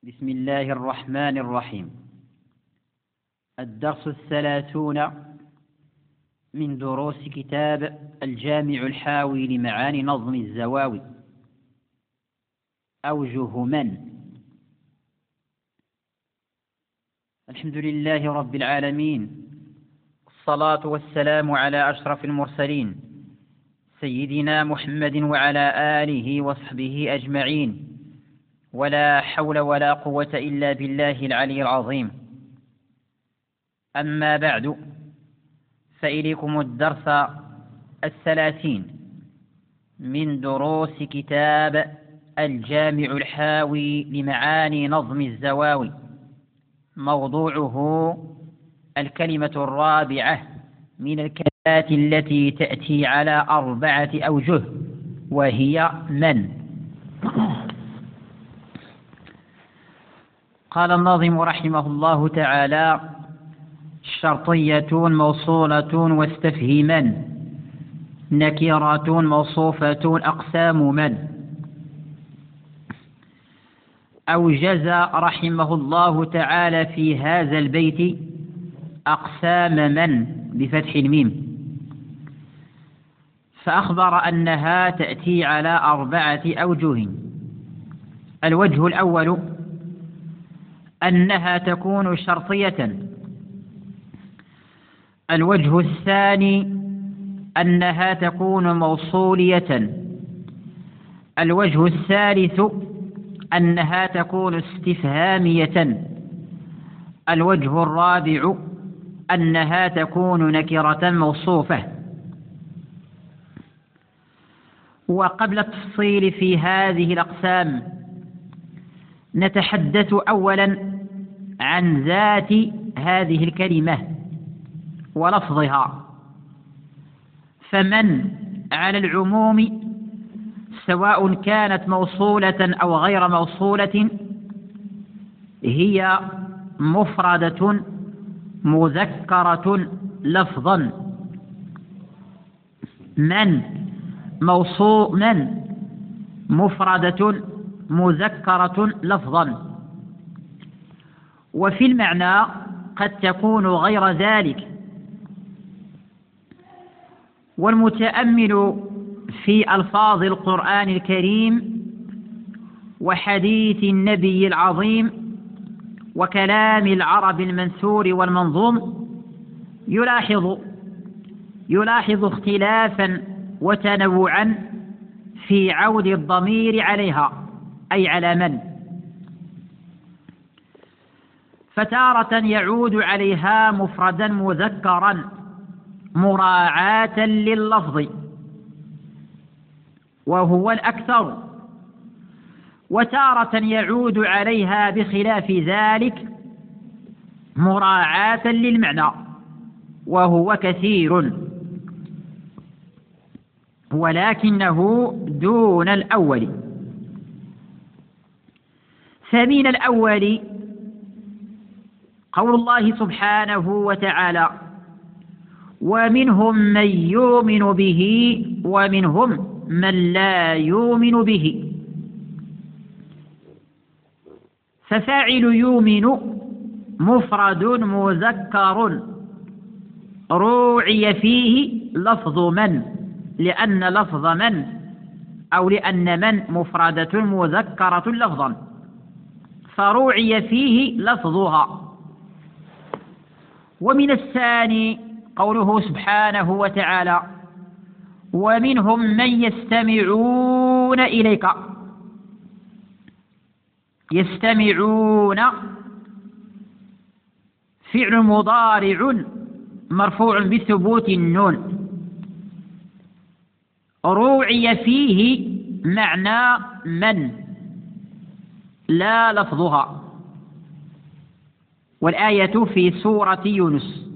بسم الله الرحمن الرحيم. الدرس 30 من دروس كتاب الجامع الحاوي لمعاني نظم الزواوي. أوجه من. الحمد لله رب العالمين، الصلاة والسلام على أشرف المرسلين سيدنا محمد وعلى آله وصحبه أجمعين، ولا حول ولا قوة إلا بالله العلي العظيم. أما بعد، فإليكم الدرس 30 من دروس كتاب الجامع الحاوي لمعاني نظم الزواوي. موضوعه الكلمة الرابعة من الكلمات التي تأتي على 4 أوجه، وهي من. قال الناظم رحمه الله تعالى: شرطية موصولة واستفهما، نكرة موصوفة أقسام من. أوجز رحمه الله تعالى في هذا البيت أقسام من بفتح الميم، فأخبر أنها تأتي على 4 أوجه. الوجه الأول أنها تكون شرطية. الوجه الثاني أنها تكون موصولية. الوجه الثالث أنها تكون استفهامية. الوجه الرابع أنها تكون نكرة موصوفة. وقبل التفصيل في هذه الأقسام، نتحدث أولا عن ذات هذه الكلمة ولفظها. فمن على العموم، سواء كانت موصولة أو غير موصولة، هي مفردة مذكرة لفظا. من مفردة مذكرة لفظا، وفي المعنى قد تكون غير ذلك. والمتأمل في ألفاظ القرآن الكريم وحديث النبي العظيم وكلام العرب المنثور والمنظوم يلاحظ اختلافا وتنوعا في عود الضمير عليها، أي على من. فتارة يعود عليها مفردا مذكرا مراعاة لللفظ وهو الأكثر، وتارة يعود عليها بخلاف ذلك مراعاة للمعنى وهو كثير، ولكنه دون الأول. فمن الأول قول الله سبحانه وتعالى: ومنهم من يؤمن به ومنهم من لا يؤمن به. ففاعل يؤمن مفرد مذكر روعي فيه لفظ من، لأن لفظ من مفردة مذكرة لفظا، فروعي فيه لفظها. ومن الثاني قوله سبحانه وتعالى: ومنهم من يستمعون إليك. يستمعون فعل مضارع مرفوع بثبوت النون، روعي فيه معنى من لا لفظها. والآية في سورة يونس.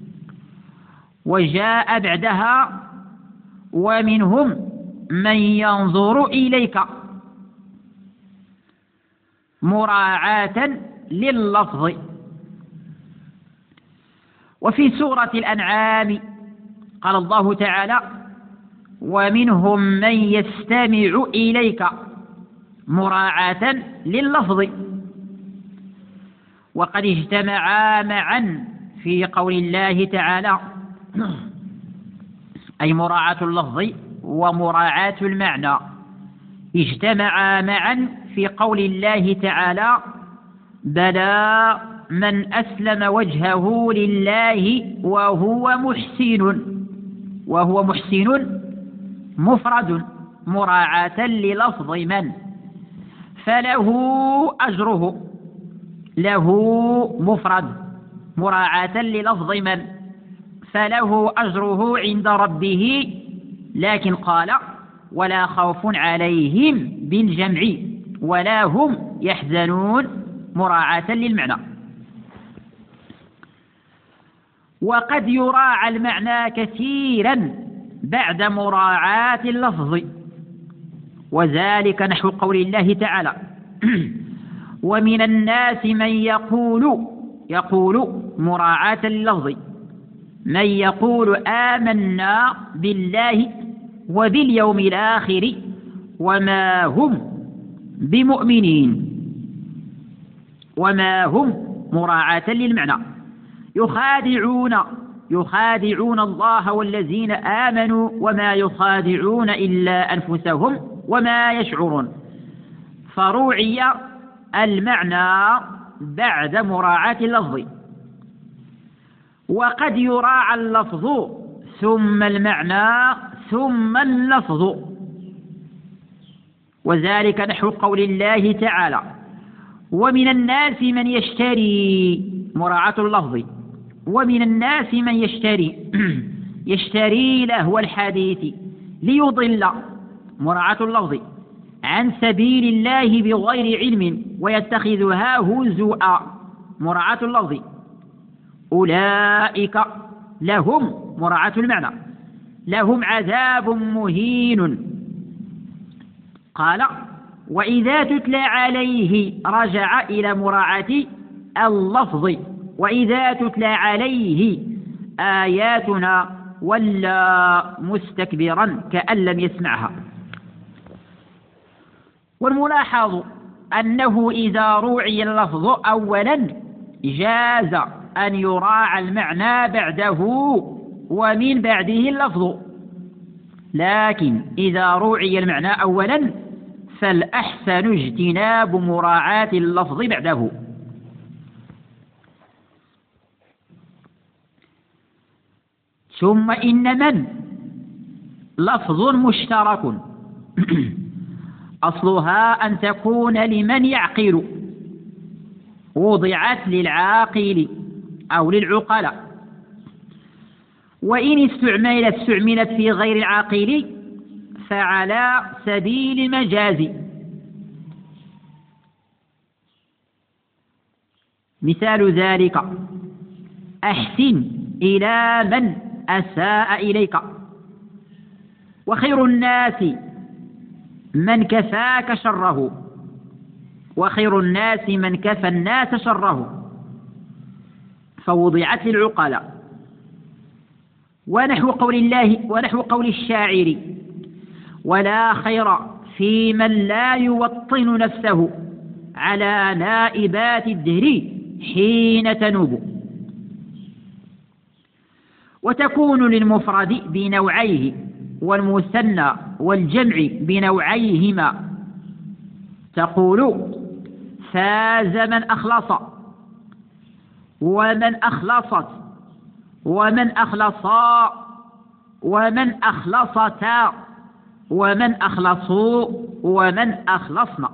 وجاء بعدها: ومنهم من ينظر إليك، مراعاة لللفظ. وفي سورة الأنعام قال الله تعالى: ومنهم من يستمع إليك، مراعاة لللفظ. وقد اجتمعا معا في قول الله تعالى، أي مراعاة اللفظ ومراعاة المعنى، اجتمعا معا في قول الله تعالى: بلى من أسلم وجهه لله وهو محسن مفرد مراعاة للفظ من، فله أجره، له مفرد مراعاة للفظ من، فله أجره عند ربه، لكن قال: ولا خوف عليهم بالجمع ولا هم يحزنون مراعاة للمعنى. وقد يراعى المعنى كثيرا بعد مراعاة اللفظ، وذلك نحو قول الله تعالى: ومن الناس من يقول مراعاة لللفظ، من يقول آمنا بالله وباليوم الآخر وما هم بمؤمنين، وما هم مراعاة للمعنى، يخادعون الله والذين آمنوا وما يخادعون إلا أنفسهم وما يشعرون، فروعي المعنى بعد مراعاة اللفظ. وقد يراعى اللفظ ثم المعنى ثم اللفظ، وذلك نحو قول الله تعالى: ومن الناس من يشتري مراعاة اللفظ، ومن الناس من يشتري لهو الحديث ليضل مراعاة اللفظ عن سبيل الله بغير علم ويتخذها هزوا مراعاة اللفظ، أولئك لهم مراعاة المعنى لهم عذاب مهين. قال: وإذا تتلى عليه رجع إلى مراعاة اللفظ، وإذا تتلى عليه آياتنا ولى مستكبرا كأن لم يسمعها. والملاحظ أنه إذا روعي اللفظ أولا جاز أن يراعى المعنى بعده ومن بعده اللفظ، لكن إذا روعي المعنى أولا فالأحسن اجتناب مراعاة اللفظ بعده. ثم إن من لفظ مشترك أصلها أن تكون لمن يعقل، وضعت للعاقل أو للعقلاء، وإن استعملت في غير العاقل فعلى سبيل المجاز. مثال ذلك: أحسن إلى من أساء إليك، وخير الناس من كفاك شره، وخير الناس من كفى الناس شره، فوضعت للعقلاء. ونحو قول الشاعر: ولا خير في من لا يوطن نفسه على نائبات الدهر حين تنوب. وتكون للمفرد بنوعيه والمثنى والجمع بنوعيهما، تقول: فاز من أخلص، ومن أخلصت، ومن أخلصا، ومن أخلصتا، ومن أخلصوا، ومن أخلصنا.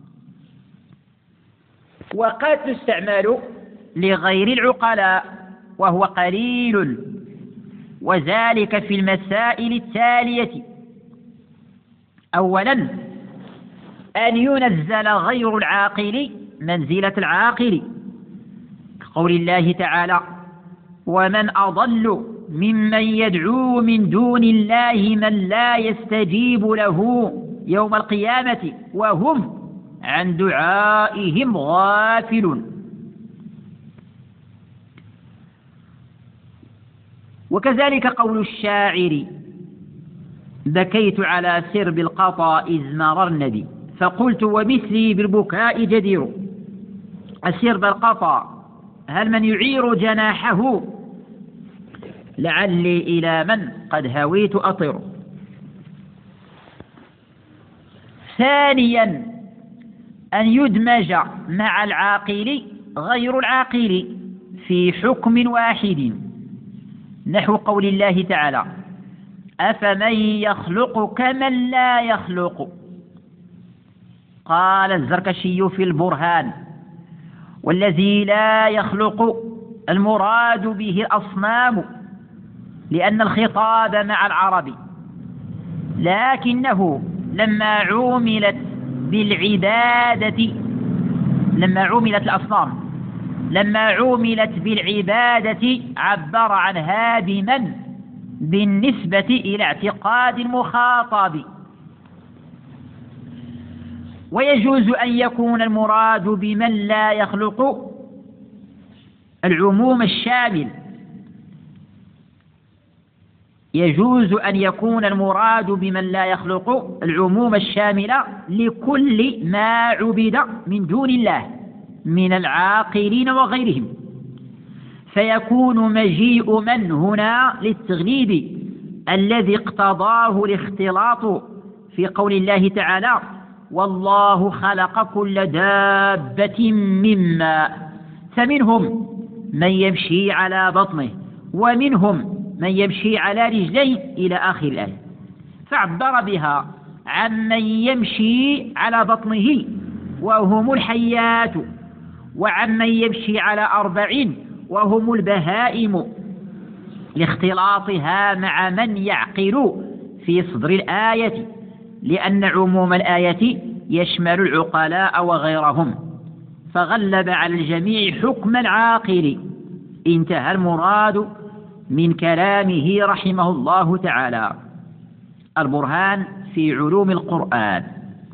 وقد تستعمل لغير العقلاء وهو قليل، وذلك في المسائل التالية: أولا أن ينزل غير العاقل منزلة العاقل، كقول الله تعالى: ومن أضل ممن يدعو من دون الله من لا يستجيب له يوم القيامة وهم عن دعائهم غافلون. وكذلك قول الشاعر: بكيت على سرب القطا إذ مررن بي، فقلت ومثلي بالبكاء جدير. السرب القطا هل من يعير جناحه لعلي إلى من قد هويت أطير. ثانيا أن يدمج مع العاقل غير العاقل في حكم واحد، نحو قول الله تعالى: أفمن يخلق كمن لا يخلق. قال الزركشي في البرهان: والذي لا يخلق المراد به الأصنام، لأن الخطاب مع العرب، لكنه لما عُملت الأصنام لما عُملت بالعبادة عبر عنها بمن بالنسبة إلى اعتقاد المخاطب. ويجوز أن يكون المراد بمن لا يخلق العموم الشامل، يجوز أن يكون المراد بمن لا يخلق العموم الشامل لكل ما عبد من دون الله من العاقلين وغيرهم، فيكون مجيء من هنا للتغليب الذي اقتضاه الاختلاط في قول الله تعالى: والله خلق كل دابة من ماء فمنهم من يمشي على بطنه ومنهم من يمشي على رجليه إلى آخر الآية، فعبر بها عن من يمشي على بطنه وهم الحيات، وعن من يمشي على 4 وهم البهائم، لاختلاطها مع من يعقل في صدر الآية، لأن عموم الآية يشمل العقلاء وغيرهم، فغلب على الجميع حكم العاقل. انتهى المراد من كلامه رحمه الله تعالى. البرهان في علوم القرآن.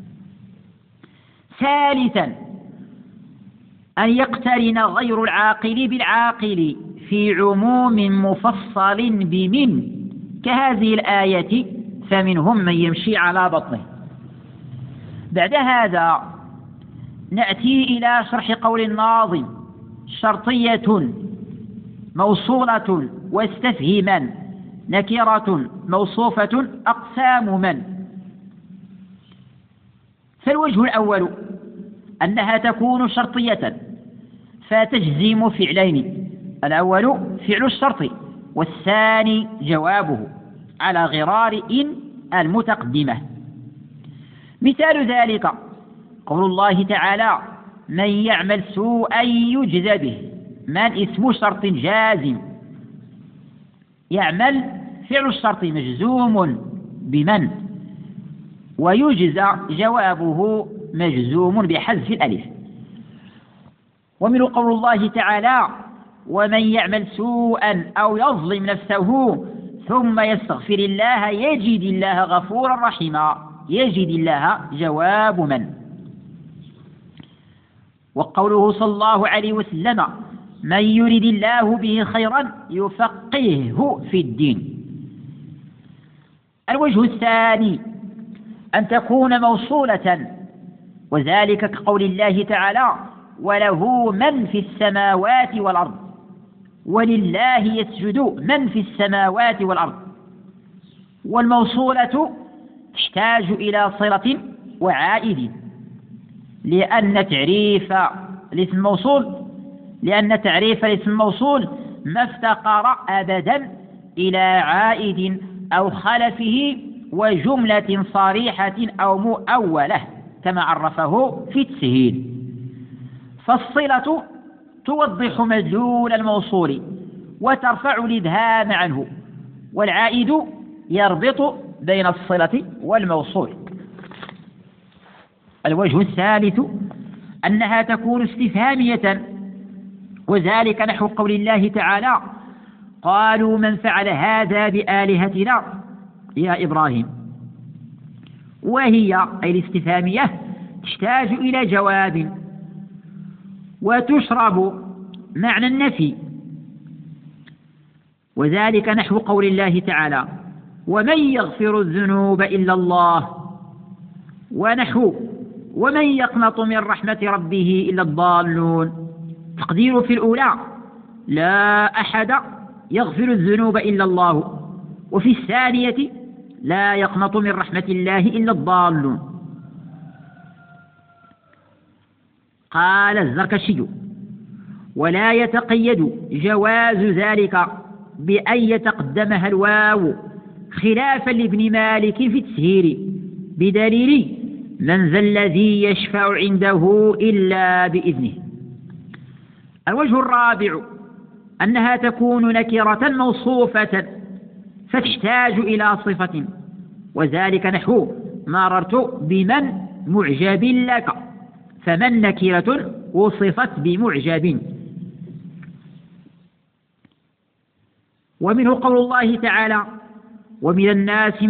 ثالثا أن يقترن غير العاقل بالعاقل في عموم مفصل بمن، كهذه الآية: فمنهم من يمشي على بطنه. بعد هذا نأتي إلى شرح قول الناظم: شرطية موصولة واستفهما نكرة موصوفة أقسام من. فالوجه الأول أنها تكون شرطية فتجزم فعلين: الأول فعل الشرط، والثاني جوابه على غرار إن المتقدمة. مثال ذلك قول الله تعالى: من يعمل سوءا يجزى به. من اسم شرط جازم، يعمل فعل الشرط مجزوم بمن، ويجزى جوابه مجزوم بحذف الألف. ومن قول الله تعالى: ومن يعمل سوءا أو يظلم نفسه ثم يستغفر الله يجد الله غفورا رحيما. يجد الله جواب من. وقوله صلى الله عليه وسلم: من يرد الله به خيرا يفقهه في الدين. الوجه الثاني أن تكون موصولة، وذلك كقول الله تعالى: وله من في السماوات والأرض، ولله يسجد من في السماوات والأرض. والموصولة تحتاج إلى صلة وعائد، لأن تعريف الاسم الموصول ما افتقر أبدا إلى عائد أو خلفه وجملة صريحة أو مؤولة كما عرفه في التسهيل. فالصلة توضح مدلول الموصول وترفع الإبهام عنه، والعائد يربط بين الصلة والموصول. الوجه الثالث أنها تكون استفهامية، وذلك نحو قول الله تعالى: قالوا من فعل هذا بآلهتنا يا إبراهيم. وهي أي الاستفهامية تحتاج إلى جواب، وتشرب معنى النفي، وذلك نحو قول الله تعالى: ومن يغفر الذنوب إلا الله. ونحو: ومن يقنط من رحمة ربه إلا الضالون. تقدير في الأولى: لا أحد يغفر الذنوب إلا الله. وفي الثانية: لا يقنط من رحمة الله إلا الضالون. قال الزركشي: ولا يتقيد جواز ذلك بأن يتقدمها الواو، خلافا لابن مالك في التسهير، بدليل: من ذا الذي يشفع عنده إلا بإذنه. الوجه الرابع أنها تكون نكرة موصوفة فتحتاج إلى صفة، وذلك نحو: مررت بمن معجب لك، فمن نكرة وصفت بمعجب. ومنه قول الله تعالى: ومن الناس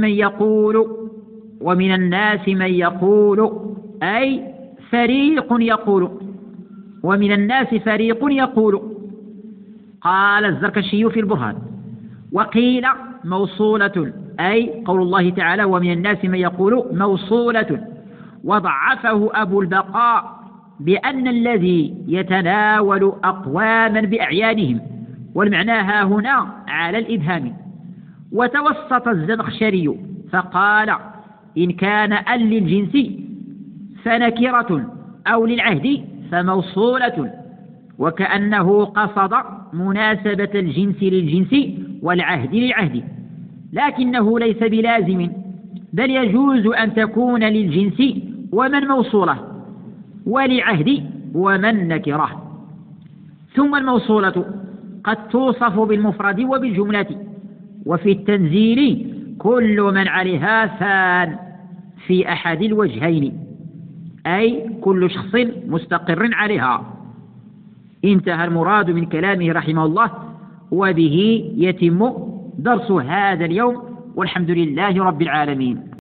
من يقول أي فريق يقول، ومن الناس فريق يقول. قال الزركشي في البرهان: وقيل موصولة، أي قول الله تعالى: ومن الناس من يقول موصولة. وضعفه أبو البقاء بأن الذي يتناول أقواما بأعيانهم، والمعنى ها هنا على الإبهام. وتوسط الزمخشري فقال: إن كان أن للجنس فنكرة، أو للعهد فموصولة، وكأنه قصد مناسبة الجنس للجنس والعهد للعهد، لكنه ليس بلازم، بل يجوز أن تكون للجنس ومن موصولة، ولعهد ومن نكرة. ثم الموصولة قد توصف بالمفرد وبالجملة. وفي التنزيل: كل من عليها فان، في أحد الوجهين، أي كل شخص مستقر عليها. انتهى المراد من كلامه رحمه الله، وبه يتم درس هذا اليوم، والحمد لله رب العالمين.